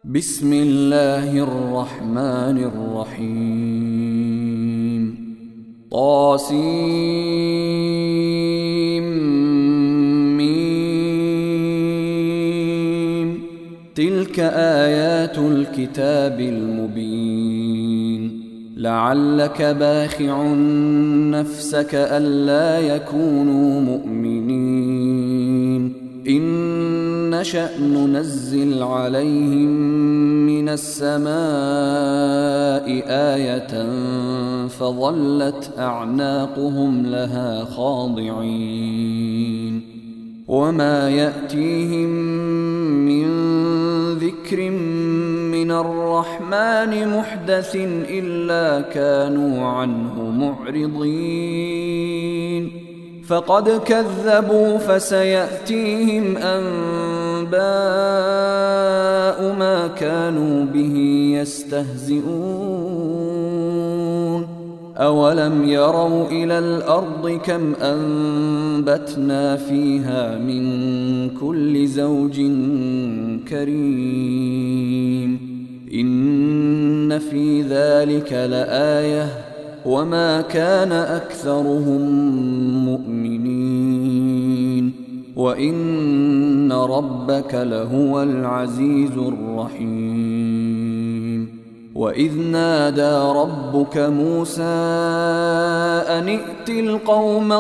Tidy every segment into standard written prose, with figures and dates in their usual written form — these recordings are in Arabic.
بسم الله الرحمن الرحيم طاسيم تلك آيات الكتاب المبين لعلك باخع نفسك ألا يكونوا مؤمنين إن نشأ ننزل عليهم من السماء آية فظلت أعناقهم لها خاضعين وما يأتيهم من ذكر من الرحمن محدث إلا كانوا عنه معرضين فقد كذبوا فسيأتيهم أنباء ما كانوا به يستهزئون أولم يروا إلى الأرض كم أنبتنا فيها من كل زوج كريم إن في ذلك لآية وما كان أكثرهم مؤمنين وإن ربك لهو العزيز الرحيم وإذ نادى ربك موسى أن ائت القوم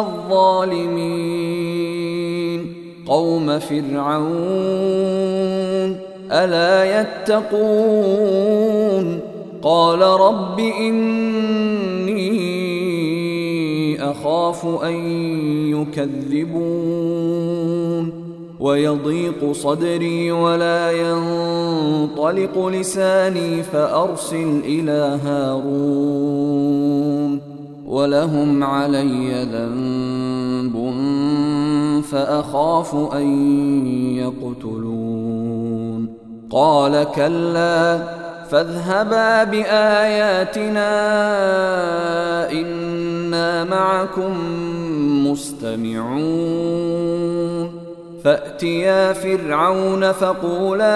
الظالمين قوم فرعون ألا يتقون قال رب إني أخاف أن يكذبون ويضيق صدري ولا ينطلق لساني فأرسل إلى هارون ولهم علي ذنب فأخاف أن يقتلون قال كلا فاذهبا بآياتنا إنا معكم مستمعون فأتيا فرعون فقولا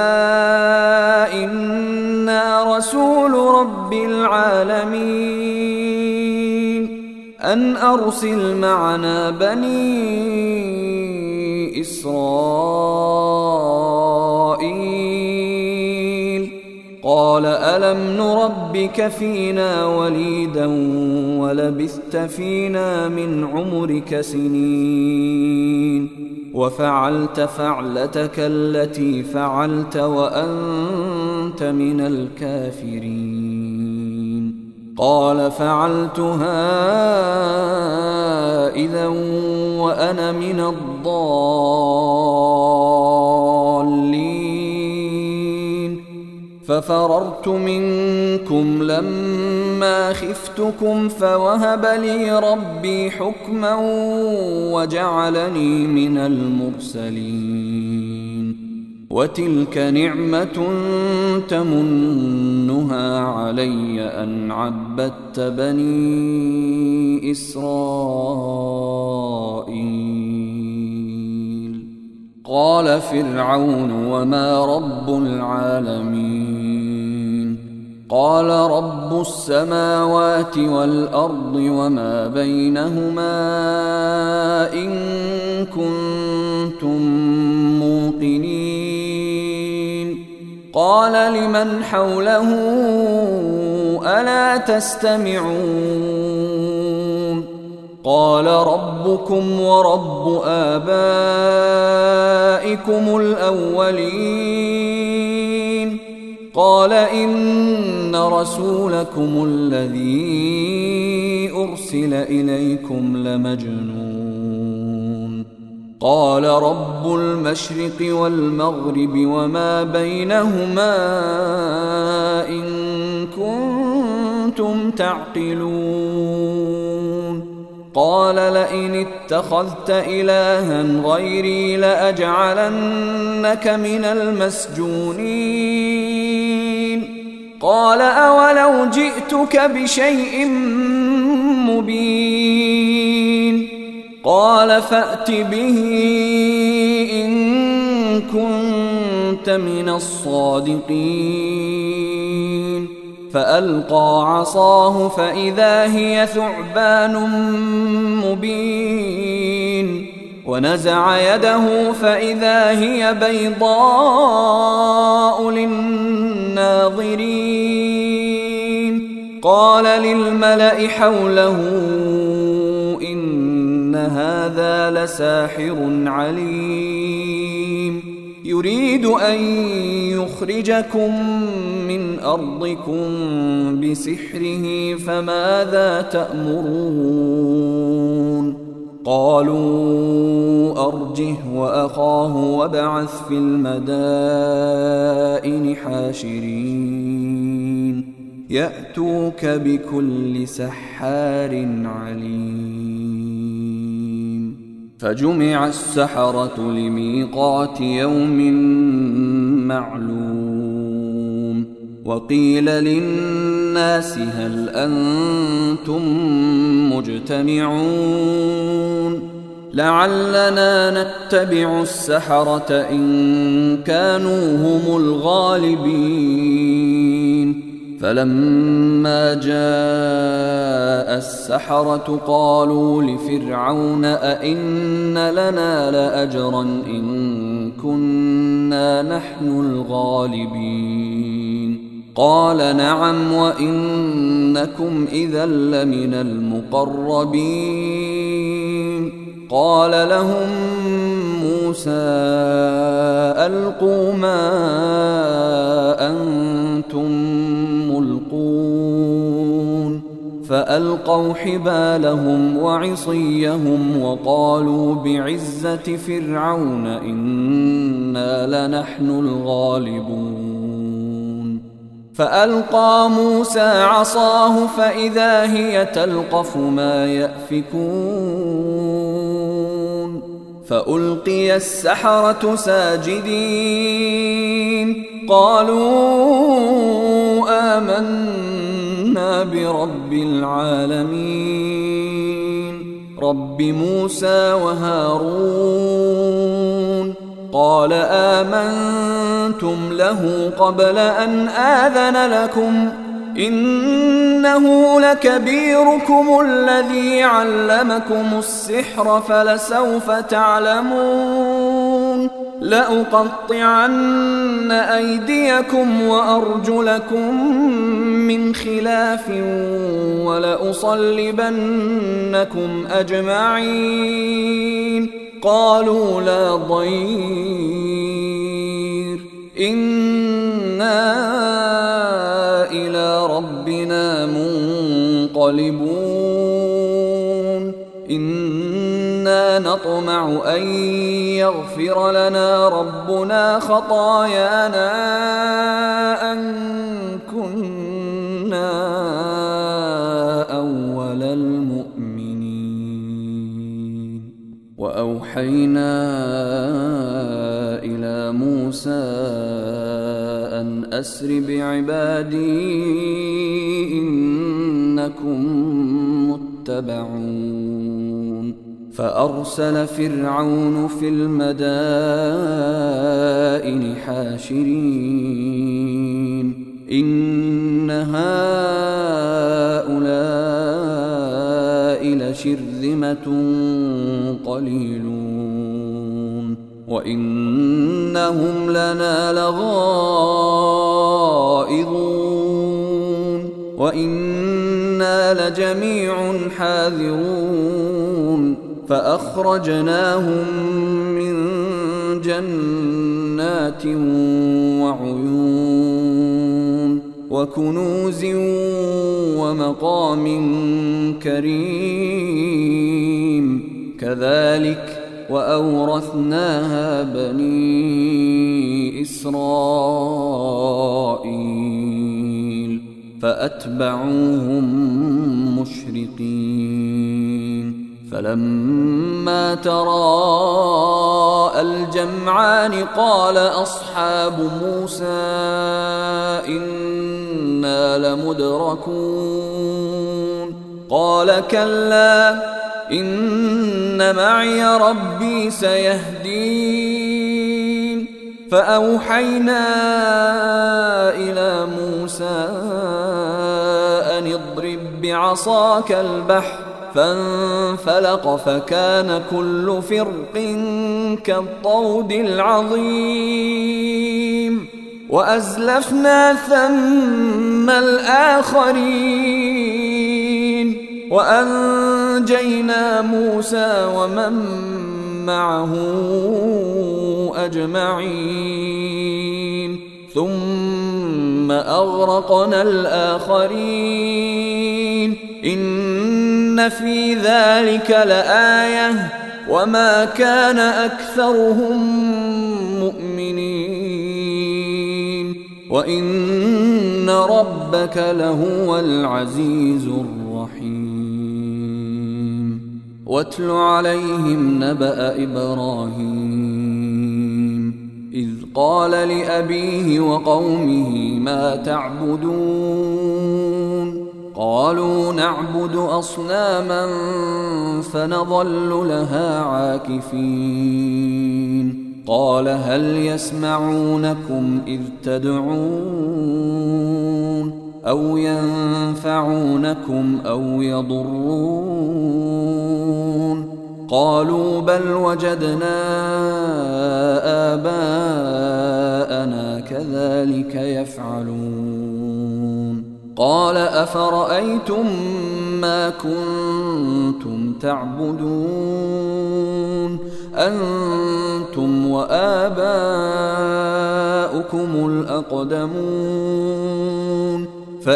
إنا رسول رب العالمين أن أرسل معنا بني إسرائيل قال ألم نربك فينا وليدا ولبثت فينا من عمرك سنين وفعلت فعلتك التي فعلت وأنت من الكافرين قال فعلتها إذا وأنا من الضالين ففررت منكم لما خفتكم فوهب لي ربي حكما وجعلني من المرسلين وتلك نعمة تمنها علي أن عبدت بني إسرائيل قال فرعون وما رب العالمين قال رب السماوات والأرض وما بينهما إن كنتم موقنين قال لمن حوله ألا تستمعون قال ربكم ورب آبائكم الأولين قال إن رسولكم الذي أرسل إليكم لمجنون قال رب المشرق والمغرب وما بينهما إن كنتم تعقلون قال لئن اتخذت إلها غيري لأجعلنك من المسجونين قال أولو جئتك بشيء مبين قال فأت به إن كنت كنت من الصادقين فألقى عصاه فإذا هي ثعبان مبين ونزع يده فإذا هي بيضاء للناظرين قال للملأ حوله إن هذا لساحر عليم يريد أن يخرجكم من أرضكم بسحره فماذا تأمرون قالوا أرجه وأخاه وابعث في المدائن حاشرين يأتوك بكل سحار عليم فجمع السحرة لميقات يوم معلوم وقيل للناس هل أنتم مجتمعون لعلنا نتبع السحرة إن كانوا هم الغالبين فلما جاء السحرة قالوا لفرعون أئن لنا لأجرا إن كنا نحن الغالبين قال نعم وإنكم إذا لمن المقربين قال لهم موسى ألقوا ما أنتم ملقون فألقوا حبالهم وعصيهم وقالوا بعزة فرعون إنا لنحن الغالبون فألقى موسى عصاه فإذا هي تلقف ما يأفكون فألقي السحرة ساجدين قالوا آمنا برب العالمين رب موسى وهارون قال آمنتم له قبل أن آذن لكم إنه لكبيركم الذي علمكم السحر فلسوف تعلمون لأقطعن أيديكم وأرجلكم من خلاف ولأصلبنكم أجمعين قالوا لا ضير إنا إلى ربنا منقلبون إنا نطمع أن يغفر لنا ربنا خطايانا أن كنا أول المؤمنين وأوحينا إلى موسى أن أسر بعبادي إنكم متبعون فأرسل فرعون في المدائن حاشرين إن هؤلاء لشرذمة قليلون وإنهم لنا لغائظون وإنا لجميع حاذرون فأخرجناهم من جنات وعيون وكنوز ومقام كريم كذلك وأورثناها بني إسرائيل فأتبعوهم مشرقين فلما تراءى الجمعان قال أصحاب موسى إنا لمدركون قال كلا إن معي ربي سيهدين فأوحينا إلى موسى أن اضرب بعصاك البحر فانفلق فكان كل فرق كالطود العظيم وأزلفنا ثم الآخرين وأنجينا موسى ومن معه أجمعين ثم أغرقنا الآخرين إن في ذلك لآية وما كان أكثرهم مؤمنين وإن ربك لهو العزيز الرحيم واتل عليهم نبأ إبراهيم إذ قال لأبيه وقومه ما تعبدون قالوا نعبد أصناما فنظل لها عاكفين قال هل يسمعونكم إذ تدعون أو ينفعونكم أو يضرون قالوا بل وجدنا آباءنا كذلك يفعلون قال أفرأيتم ما كنتم تعبدون أنتم وآباؤكم الأقدمون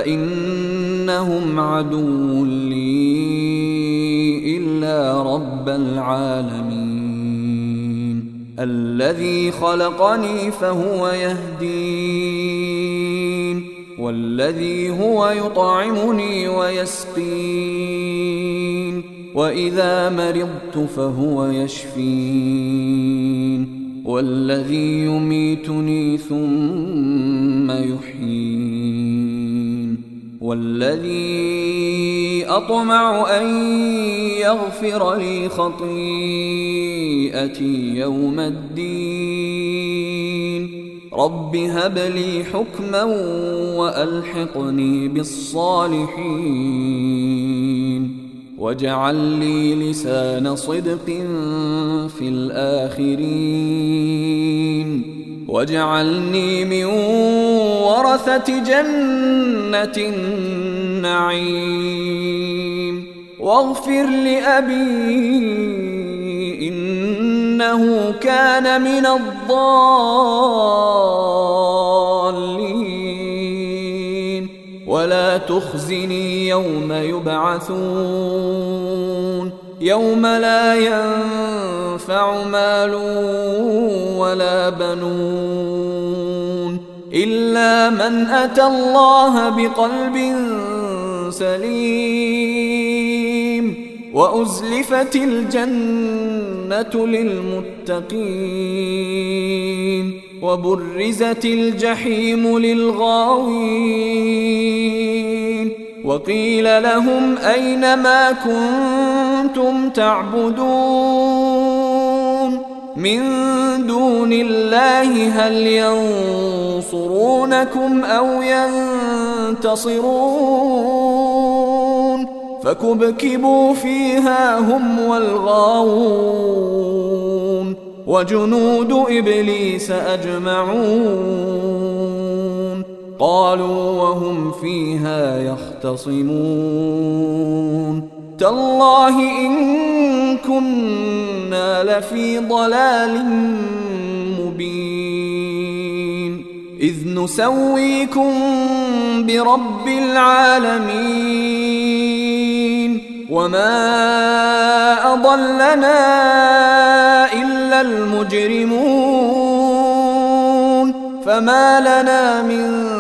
فإنهم عدو لي إلا رب العالمين الذي خلقني فهو يهدين والذي هو يطعمني ويسقين وإذا مرضت فهو يشفين والذي يميتني ثم يحيين والذي أطمع أن يغفر لي خطيئتي يوم الدين رب هب لي حكما وألحقني بالصالحين واجعل لي لسان صدق في الآخرين واجعلني من ورثة جنة النعيم واغفر لأبي إنه كان من الضالين ولا تخزني يوم يبعثون يوم لا ينفع مال ولا بنون إلا من أتى الله بقلب سليم وأزلفت الجنة للمتقين وبرزت الجحيم للغاوين وقيل لهم أين ما كنتم تعبدون من دون الله هل ينصرونكم أو ينتصرون فكبكبوا فيها هم والغاوون وجنود إبليس أجمعون قالوا وهم فيها يختصمون تالله إن كنا لفي ضلال مبين إذ نسويكم برب العالمين وما أضلنا إلا المجرمون فما لنا من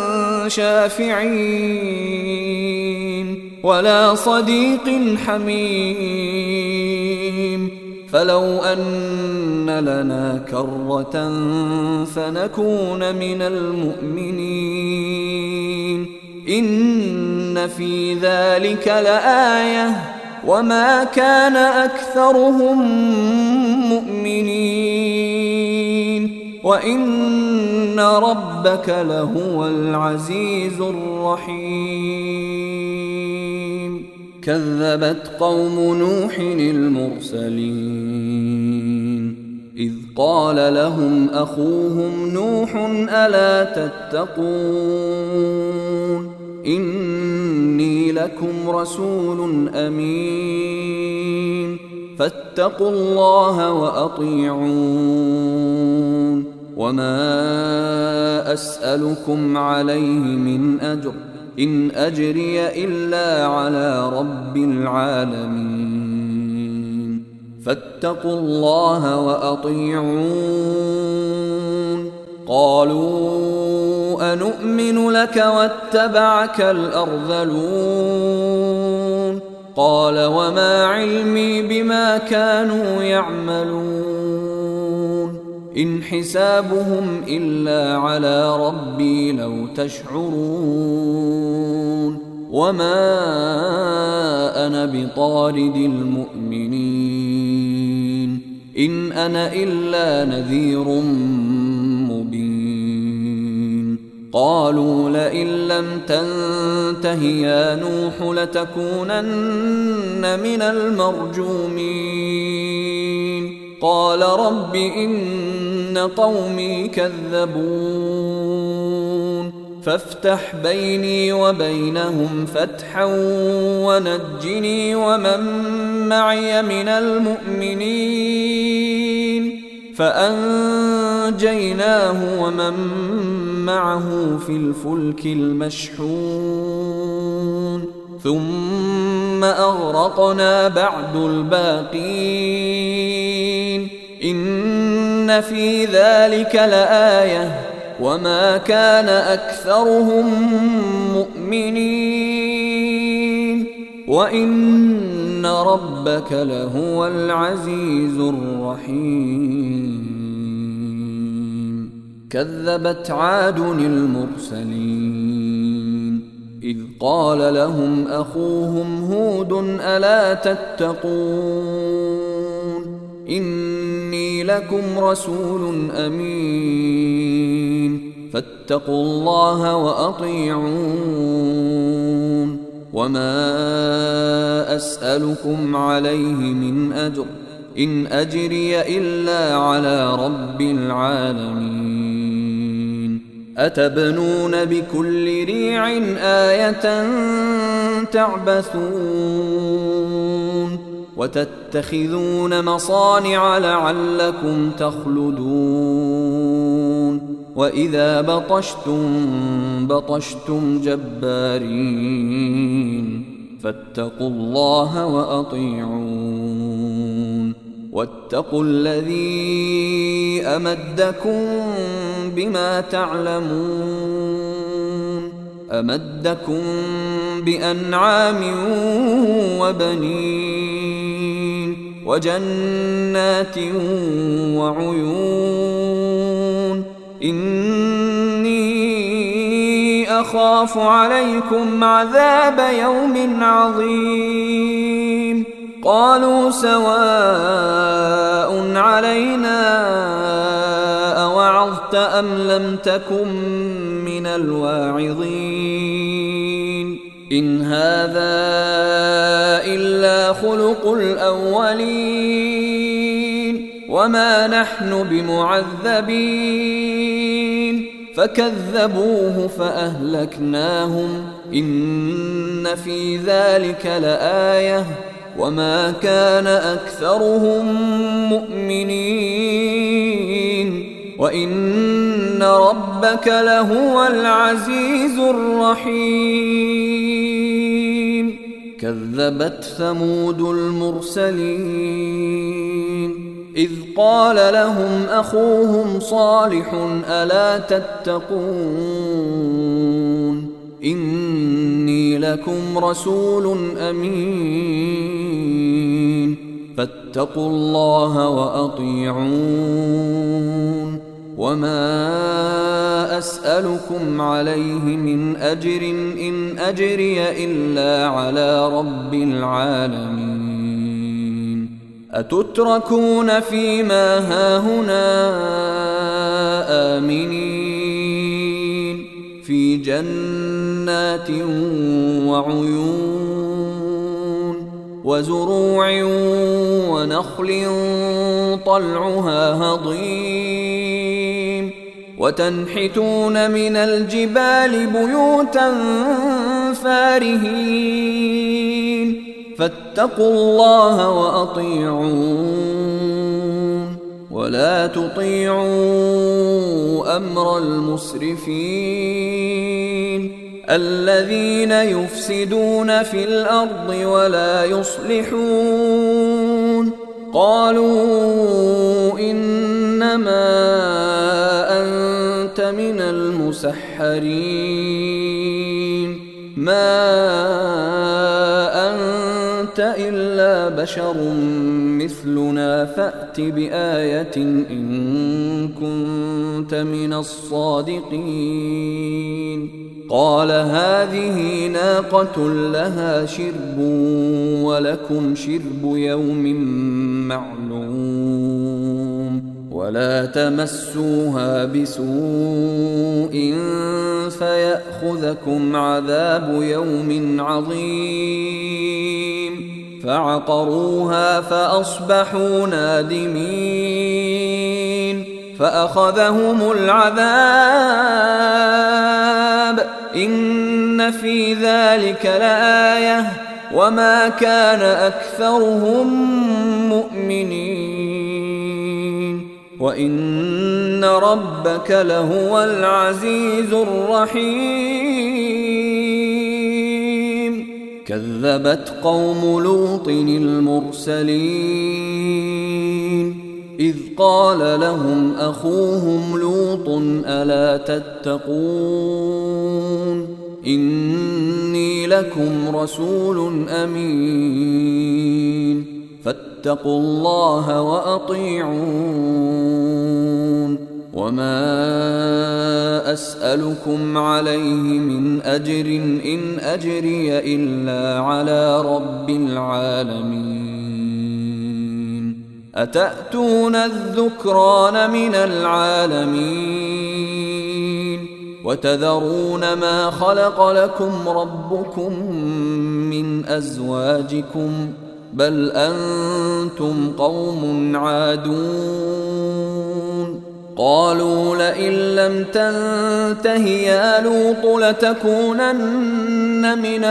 شافعين ولا صديق حميم فلو أن لنا كرة فنكون من المؤمنين إن في ذلك لآية وما كان أكثرهم مؤمنين وإن ربك لهو العزيز الرحيم كذبت قوم نوح المرسلين إذ قال لهم أخوهم نوح ألا تتقون إني لكم رسول أمين فاتقوا الله وأطيعون وما أسألكم عليه من أجر إن أجري إلا على رب العالمين فاتقوا الله وأطيعون قالوا أنؤمن لك واتبعك الأرذلون قال وما علمي بما كانوا يعملون إن حسابهم إلا على ربي لو تشعرون وما أنا بطارد المؤمنين إن أنا إلا نذير مبين قالوا لئن لم تنته يا نوح لتكونن من المرجومين قال رب إن قومي كذبون فافتح بيني وبينهم فتحا ونجني ومن معي من المؤمنين فأنجيناه ومن معه في الفلك المشحون ثم أغرقنا بعد الباقين إن في ذلك لآية وما كان أكثرهم مؤمنين وإن ربك لهو العزيز الرحيم كذبت عاد المرسلين إذ قال لهم أخوهم هود ألا تتقون إني لكم رسول أمين فاتقوا الله وأطيعون وما أسألكم عليه من أجر إن أجري إلا على رب العالمين أتبنون بكل ريع آية تعبثون وتتخذون مصانع لعلكم تخلدون وإذا بطشتم جبارين فاتقوا الله وأطيعون واتقوا الذي أمدكم بما تعلمون أمدكم بأنعام وبنين وجنات وعيون إني أخاف عليكم عذاب يوم عظيم قالوا سواء علينا أوعظت أم لم تكن من الواعظين إن هذا إلا خلق الأولين وما نحن بمعذبين فكذبوه فأهلكناهم إن في ذلك لآية وما كان أكثرهم مؤمنين وإن ربك لهو العزيز الرحيم كذبت ثمود المرسلين إذ قال لهم أخوهم صالح ألا تتقون إني لكم رسول أمين فاتقوا الله وأطيعون وما أسألكم عليه من أجر إن أجري إلا على رب العالمين أتتركون فيما هاهنا آمنين في جنات وعيون وزروع ونخل طلعها هضيم وتنحتون من الجبال بيوتا فارهين فاتقوا الله وأطيعون ولا تطيعوا أمر المسرفين الذين يفسدون في الأرض ولا يصلحون قالوا إنما أنت من المسحرين ما أنت إلا بشر مثلنا فأت بآية إن كنت من الصادقين قال هذه ناقة لها شرب ولكم شرب يوم معلوم ولا تمسوها بسوء فيأخذكم عذاب يوم عظيم فعقروها فأصبحوا نادمين فأخذهم العذاب إن في ذلك لآية وما كان أكثرهم مؤمنين وإن ربك لهو العزيز الرحيم كذبت قوم لوط المرسلين إذ قال لهم أخوهم لوط ألا تتقون إني لكم رسول أمين فاتقوا الله وأطيعون وما أسألكم عليه من أجر إن أجري إلا على رب العالمين أتأتون الذكران من العالمين وتذرون ما خلق لكم ربكم من أزواجكم بل أنتم قوم عادون قالوا لئن لم تنته يا لوط لتكونن من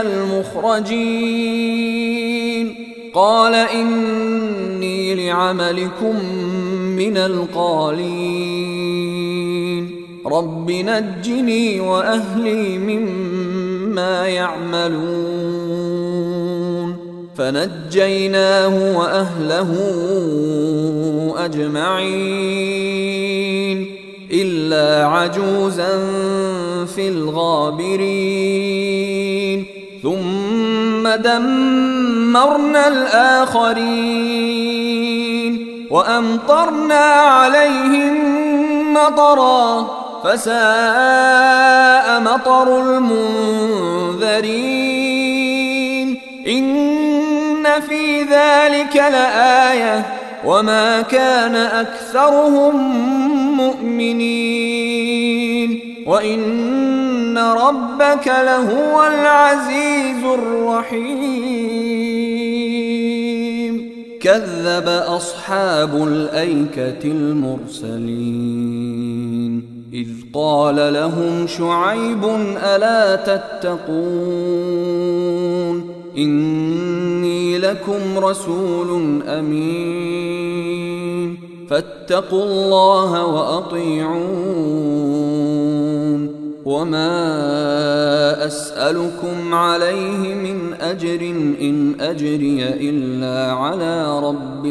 المخرجين قال إني لعملكم من القالين رب نجني وأهلي مما يعملون فنجيناه وأهله أجمعين إلا عجوزا في الغابرين ثم دمرنا الآخرين وأمطرنا عليهم مطرا فساء مطر المنذرين إن في ذلك لآية وما كان أكثرهم مؤمنين وإن ربك لهو العزيز الرحيم كذب أصحاب الأيكة المرسلين إذ قال لهم شعيب ألا تتقون إني لكم رسول أمين فاتقوا الله وأطيعون وما أسألكم عليه من أجر إن أجري إلا على رب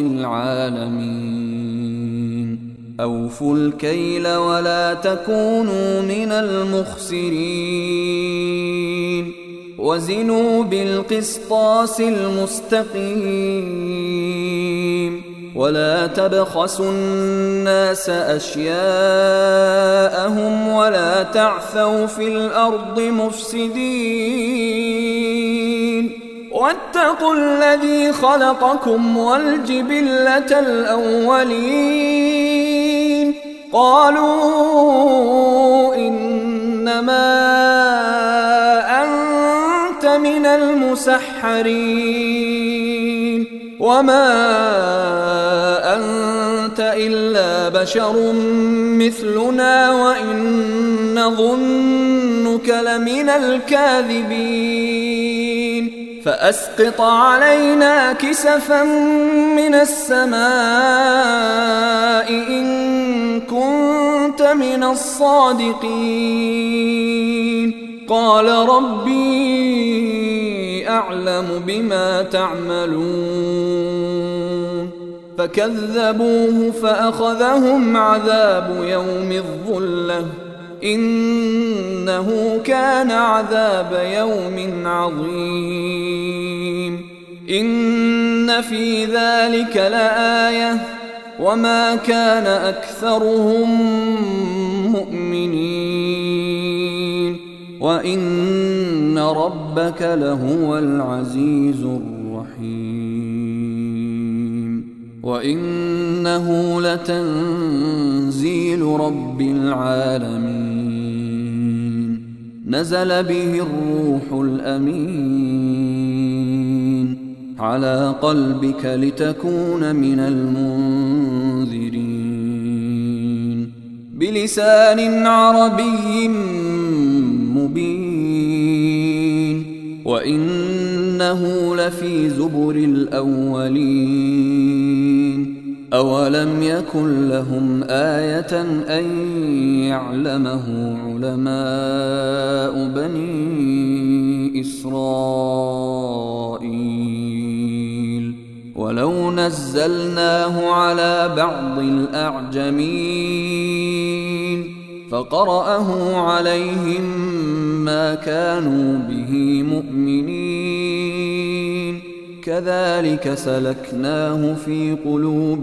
العالمين أوفوا الكيل ولا تكونوا من المخسرين وزنوا بالقسطاس المستقيم ولا تبخسوا الناس أشياءهم ولا تعثوا في الأرض مفسدين واتقوا الذي خلقكم والجبلة الأولين قالوا إنما أنت من المسحرين وما أنت إلا بشر مثلنا وإن نظنك لمن الكاذبين فأسقط علينا كسفا من السماء إن كنت من الصادقين قال ربي أعلم بما تعملون فكذبوه فأخذهم عذاب يوم الظلة إنه كان عذاب يوم عظيم إن في ذلك لآية وما كان أكثرهم مؤمنين وإن ربك لهو العزيز الرحيم وإنه لتنزيل رب العالمين نزل به الروح الأمين على قلبك لتكون من المنذرين بلسان عربي مبين وإنه لفي زبر الأولين أولم يكن لهم آية أن يعلمه علماء بني إسرائيل ولو نزلناه على بعض الأعجمين فقرأه عليهم ما كانوا به مؤمنين كذلك سلكناه في قلوب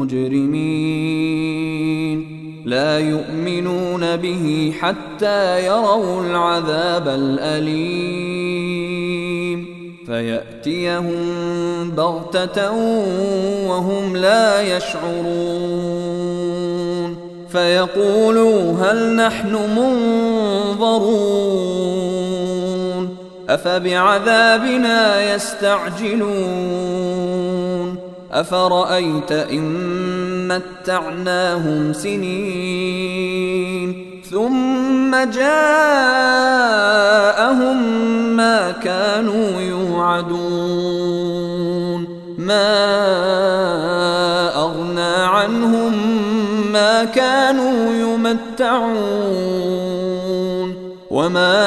المجرمين لا يؤمنون به حتى يروا العذاب الأليم فيأتيهم بغتة وهم لا يشعرون فيقولوا هل نحن منظرون أفبعذابنا يستعجلون أفرأيت إن متعناهم سنين ثم جاءهم ما كانوا يوعدون ما أغنى عنهم ما كانوا يمتعون وما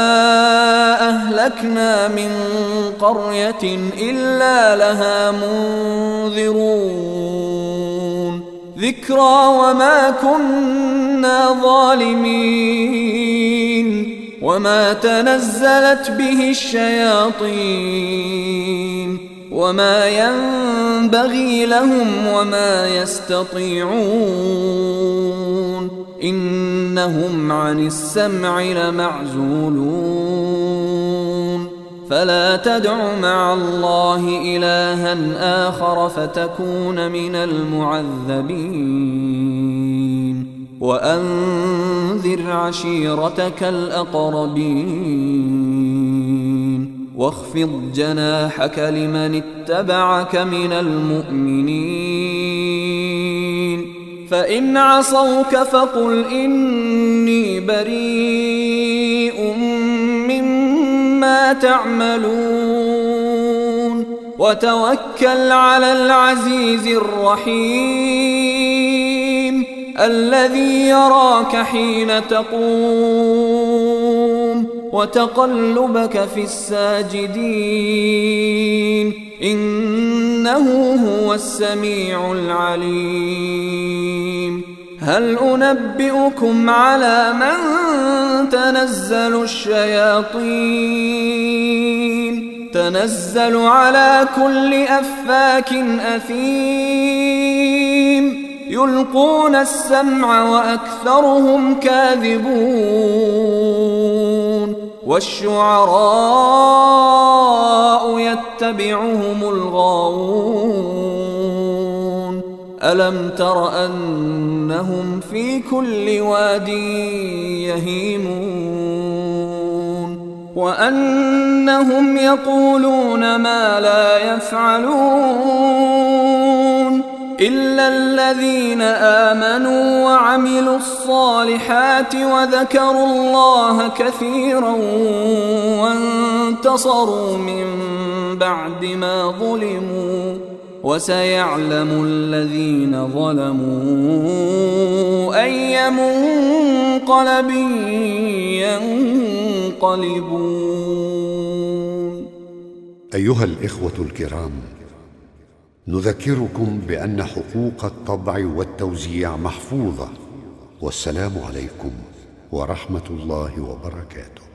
أهلكنا من قرية إلا لها منذرون ذكرى وما كنا ظالمين وما تنزلت به الشياطين وما ينبغي لهم وما يستطيعون إنهم عن السمع لمعزولون فلا تدع مع الله إلها آخر فتكون من المعذبين وأنذر عشيرتك الأقربين واخفض جناحك لمن اتبعك من المؤمنين فإن عصوك فقل إني بريء مما تعملون وتوكل على العزيز الرحيم الذي يراك حين تقوم وتقلبك في الساجدين إنه هو السميع العليم هل أنبئكم على من تنزل الشياطين تنزل على كل أفاك أثيم يلقون السمع وأكثرهم كاذبون والشعراء يتبعهم الغاوون ألم تر أنهم في كل واد يهيمون وأنهم يقولون ما لا يفعلون إلا الذين آمنوا وعملوا الصالحات وذكروا الله كثيرا وانتصروا من بعد ما ظلموا وسيعلم الذين ظلموا أي منقلب ينقلبون. أيها الإخوة الكرام، نذكركم بأن حقوق الطبع والتوزيع محفوظة، والسلام عليكم ورحمة الله وبركاته.